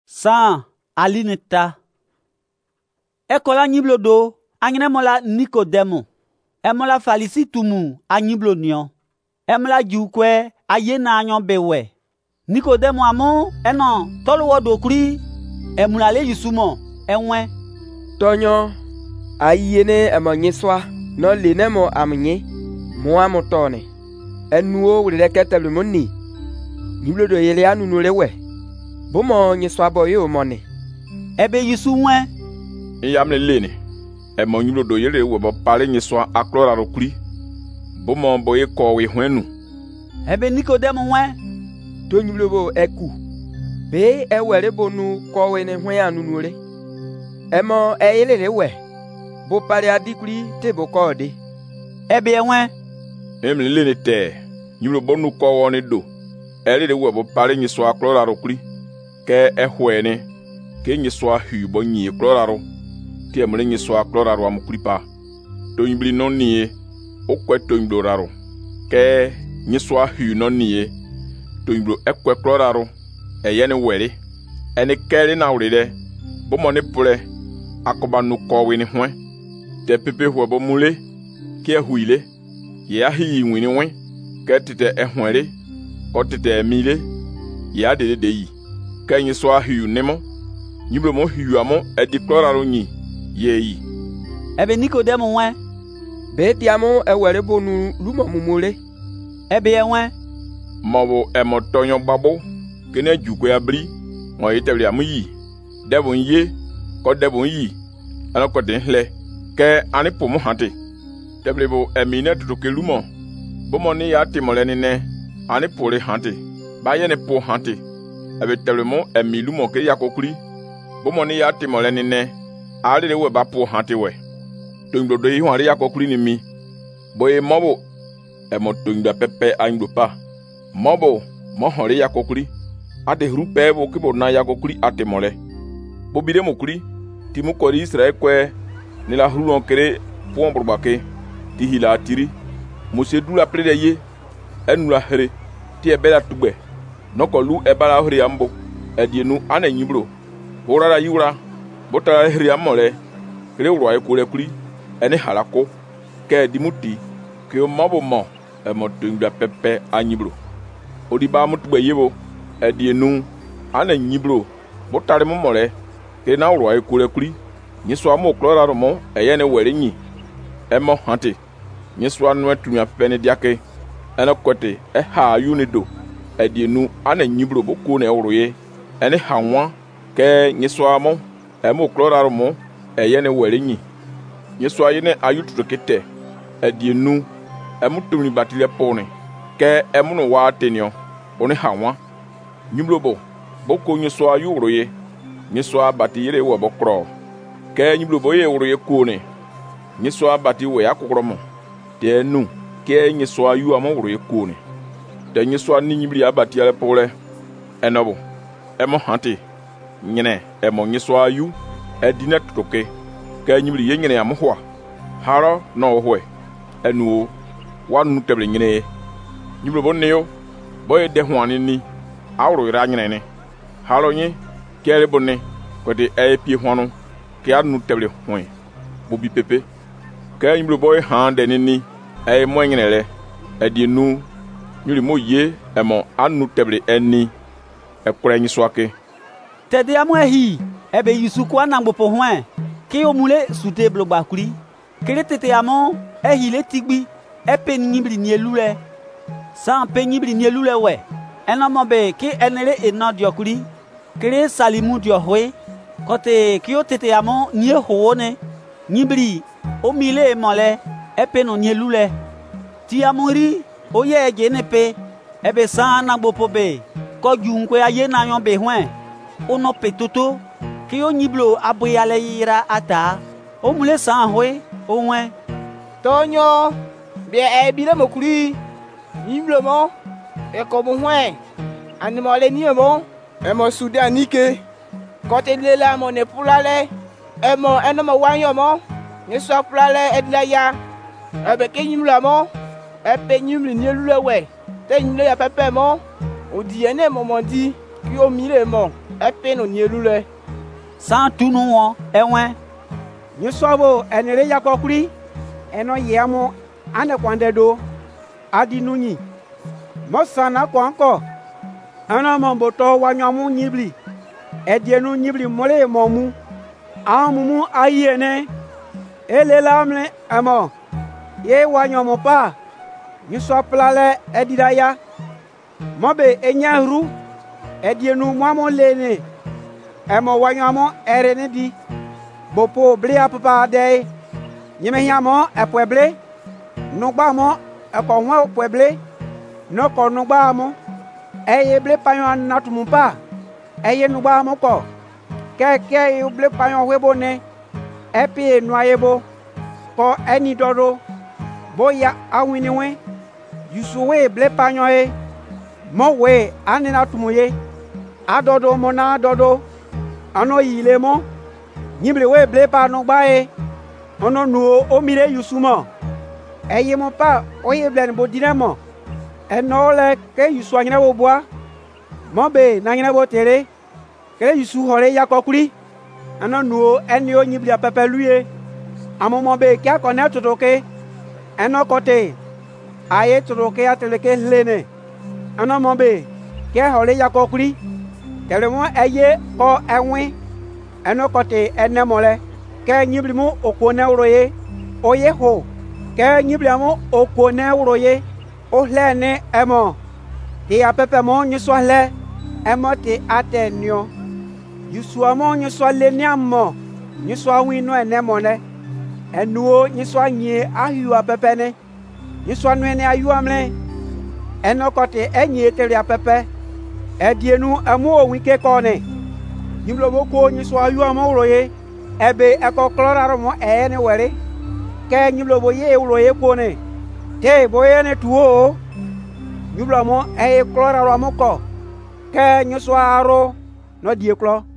San alineta. Ekola nyiblo do anyine mola Nikodemo. Emola falisi tumu anyiblo nio. Emola jiukwe ayena anyon bewe. Nikodemo amo eno tolu wodo kuri emula le yisumo enwe. Tonyo ayene amanyeswa no lenemo amnye mo amotone. Enuo wure ketelu moni. Nyiblo do yele anu no lewe. Bomo nyeswa boyo mone. Ebe yisu nwe. Iyamle lene. Emo nyiblo do yele we bo pale nyeswa aklora rokuri. Bomo boye ko we hwenu. Ebe Nikodemo nwe. To nyiblo bo eku. Be ewere bonu ko we ne hwen anu no le. Emo eyele we. Bo pale adikuri te bo ko de. Ebe enwe. Emle lene te. Nyiblo bonu ko woni do. Elele we bo pale nyeswa aklora rokuri. Ke ehwene ke nyeswa hubo nyi kloraro tie mle nyeswa kloraro amukripa to nyibli no nie okwe to ndoraro ke nyeswa hu no nie to nyiblo ekwe kloraro eyene were ene kele na wrede bo mone pule akoba no ko we ni hwe te pepe hwe bo mule ke huile ya hi nwini we ke tete ehwere ko tete emile ya de yi kenyi so ahiu nemo nyiblo mo hiu amo edikloraro nyi yeyi. Ebe Nikodemo nwe. Be diamo ewere bonu lumo mumule. Ebe enwe. Mobo emotonyo babo kene jukwe abri mo yitebli amuyi debon ye ko debon yi ana ko den hle ke ani pomo hante tebli bo emine tutuke lumo bo mo ni ya timoleni ne ani pore hante ba ye ne po hante ebe telemo emilu mo ke yakokuri bo mo ni ya timole ni ne ari le we ba po hante we to ngdo do yi hwan yakokuri ni mi boye mobo e mo to ngda pepe angdo pa mobo mo hore yakokuri ade rupe bo ke bo na yakokuri atemole bo bide mo kuri ti mu ko Israel kwe ni la hurun kere po mbrbake ti hila tiri mo se dula prede ye enu la here ti e bela tugbe noko lu ebala hori ambo edienu ana nyibro horara yura botara hiri amole kre wro ay kure kuri ene halako ke dimuti ke mabo mo e motungba pepe anyibro odiba mutugbe yebo edienu ana nyibro botare mo mole ke na wro ay kure kuri nyiso amo klora mo eyene were nyi emo hante nyiso anu etunya pene diake ene kote e ha yunido edienu ana nyibro boko na ewroye ene hanwa ke nyeswa mo emo kloraro mo eyene were nyi nyeswa yene ayututo kete edienu emu tumni batile pone ke emu no wa tenio one hanwa nyibro boko nyeswa ayuroye nyeswa bati yere wo bokro ke nyibro boye ewroye kone nyeswa bati we akokro mo denu ke nyeswa ayu amo wroye kone de nyeswa ni nyibri abati ale pole enobo emo hante nyene emo nyeswa ayu edina tutoke ke nyibri ye nyene amhwa haro no hwe enu wanu teble nyene nyibri bonneyo boye de hwani ni awro ira nyene ne haro nyi kele bonne ko de epie hwanu ke anu teble hwe bobi pepe ke nyibri boye hande ni e mo nyene le edienu nyuri mo ye emo anu teble eni ekure nyi swake Tede amo ehi ebe yisu kwa na ngbopo hwen ke omule sute blogba kuri kere tete amo ehi le tigbi epe nyibri ni elule san pe nyibri ni elule we enomo be ke enele eno diokuri kere salimu diohwe kote ki o tete amo ni hoone nyibri omile mole epe no ni elule ti amori oye eje nepe ebe san na gbopo be ko junkwe aye na yon be hwen ono petoto ki o nyiblo aboyale yira ata o mule san hwe o hwen Tonyo be ebile mokuri nyiblo mo e ko mo hwen animale ni mo e mo sudan nike ko te lela mo ne pulale e mo eno mo wanyo mo ni so pulale edlaya e be ke nyiblo mo e pe nyibli ni lule we te nyiblo ya pepe mo odi ene mo mondi ki o mi le mo epe no nie lu le san tunu won enwe Nyi sobo enere yakokuri eno yemo ane kwande do adi nunyi mosana kwanko ana mambo to wanyamu nyibli edienu nyibli mole momu amumu ayene elelamle amo ye wanyamu pa nyi so plale edidaya mobe enyahru edienu mwamo lene emo wanyamu erene di bopo blia papa de nyime hiamo epueble nugba mo ekonwa pueble no ko nugba mo eye ble payon natumpa eye nugba mo ko keke ble payon webo ne epi nuayebo ko eni dodo boya awiniwe yusuwe ble payon e mo we anina tumuye adodo mo na dodo ano yile mo nyible we ble pa nugba e ono nu o mire yusumo eye mo pa oye blen bodine mo eno le ke yusu anyina wo boa mo be na anyina wo tere ke yusu hore yakokuri ano nu eni o nyibli apepe luye amomo be kya kone totoke eno kote aye totoke ateleke lene ano mo be ke hore yakokuri tere mo eye ko enwi eno kote enemole ke nyibli mu okone uroye oye ho ke nyibli mu okone uroye o hlene emo ti apepe mo nyiswale emo ti atenio yusua mo nyiswale ni amo nyiswa winu enemole enuo nyiswa nye ahu apepe ne nyiswa nu ne ayu amle eno kote enye tele apepe edienu emu owike kone nyiblo boko nyiswa ayu amo uroye ebe eko kloraro mo ene were ke nyiblo boye uroye kone te boye ne tuo nyiblo mo e kloraro mo ko ke nyiswa aro no die klo